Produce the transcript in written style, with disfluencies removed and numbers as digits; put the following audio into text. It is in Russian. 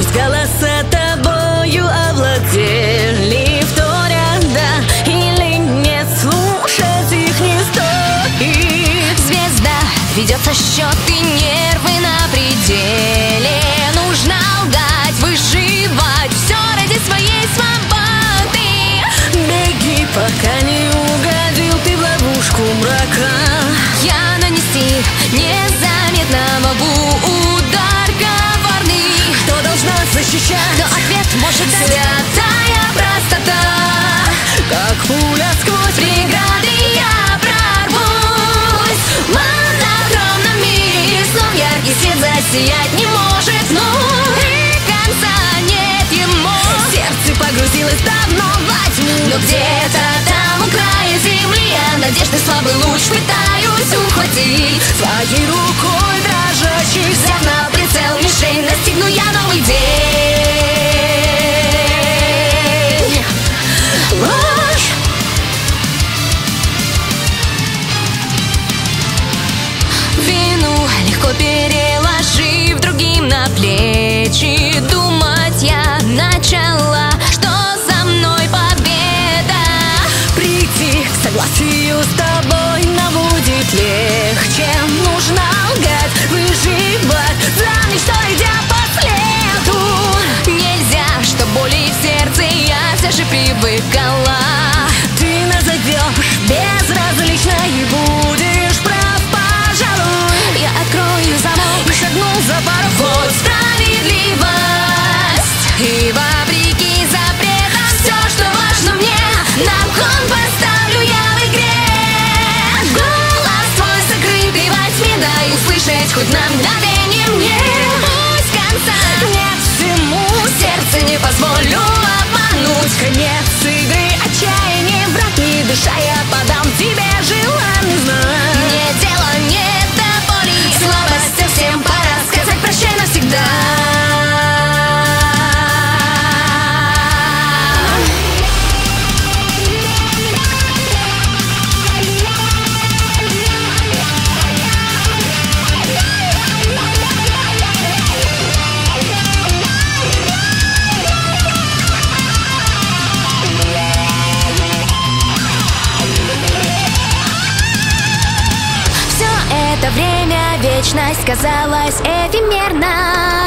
Пусть голоса тобою овладели, вторят да или нет, слушать их не стоит. Звезда ведет со счет и нервы на пределе. Нужно лгать, выживать, все ради своей свободы. Беги, пока не угодил ты в ловушку мрака. Я нанести незаметно могу удар коварный. Кто должна защищать? Но ответ может дать святая простота. Как пуля сквозь Преграды я прорвусь. В монохромном мире снов яркий свет засиять не может. Ну и конца нет ему. сердце погрузилось давно во тьму. Но где-то там у края земли я надежды слабый луч пытаюсь ухватить. Своей рукой дрожащей, Взяв на прицел мишень, настигну я новый день. Ложь. Вину легко переложив другим на плечи. Думать я начала, что за мной победа. прийти к согласию с тобой нам будет легче. Нужно лгать, выживать, за мечтой идя по следу. Нельзя, что боли в сердце я все же привыкала. Ты назовешь безразлично и будешь прав, пожалуй. Я открою замок И шагнул за порог. вот справедливость. И вопреки запретам все, что важно мне, на кон поставлю я в игре. Голос твой сокрытый во тьме, дай услышать хоть на мгновение мне. Пусть конца Нет всему, сердце не позволю обмануть. конец игры, отчаяние, враг не дыша, я подам тебе желанный знак. Мне дела нет до боли, слабости всем пора сказать прощай навсегда. Все это время вечность казалась эфемерна.